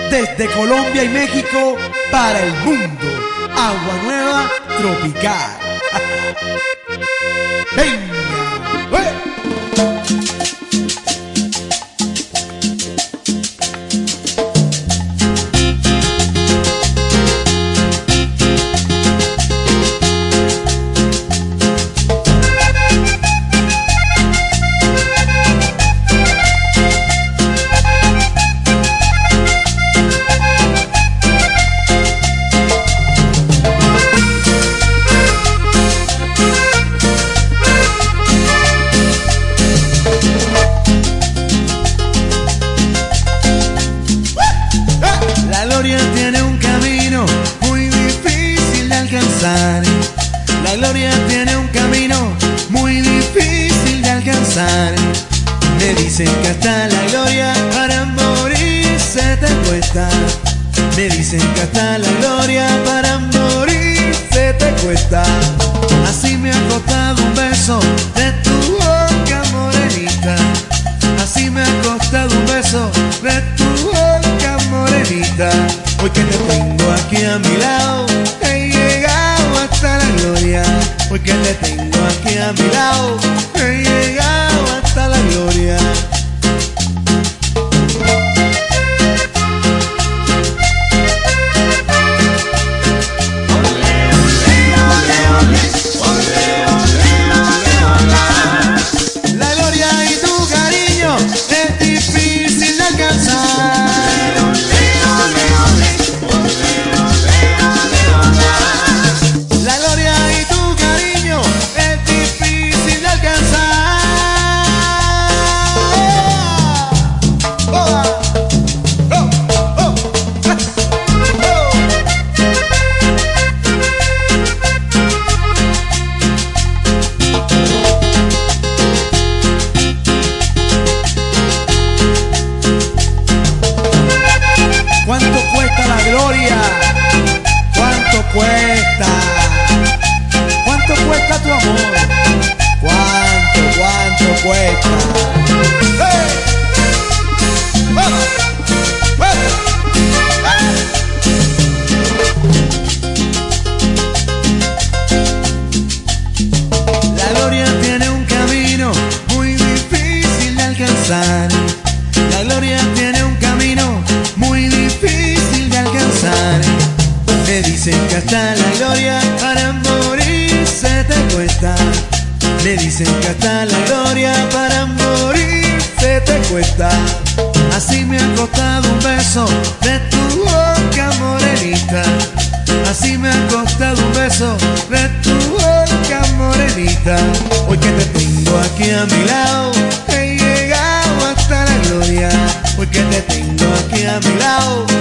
Desde Colombia y México para el mundo, Agua Nueva Tropical. ¡Venga! ¡Eh! La gloria tiene un camino muy difícil de alcanzar. La gloria tiene un camino muy difícil de alcanzar. Me dicen que hasta la gloria para morirse te cuesta. Me dicen que hasta la gloria para morirse te cuesta. Así me ha costado un beso de tu boca morenita. Así me ha costado un beso de tu boca morenita. Hoy que te tengo aquí a mi lado, he llegado hasta la gloria. Hoy que te tengo aquí a mi lado, he llegado hasta la gloria. La gloria y tu cariño es difícil de alcanzar. La gloria y tu cariño es difícil de alcanzar. ¿Cuánto cuesta la gloria? ¿Cuánto cuesta? ¿Cuánto cuesta tu amor? ¿Cuánto cuesta? ¡Hey! ¡Vamos! ¡Vamos! La gloria tiene un camino muy difícil de alcanzar. La gloria tiene un camino muy difícil de alcanzar. Me dicen que hasta la gloria para morirse te cuesta. Me dicen que hasta la gloria para morirse te cuesta. Así me ha costado un beso de tu boca morenita. Así me ha costado un beso de tu boca morenita. Hoy que te tengo aquí a mi lado, he llegado hasta la gloria. Hoy que te tengo aquí a mi lado,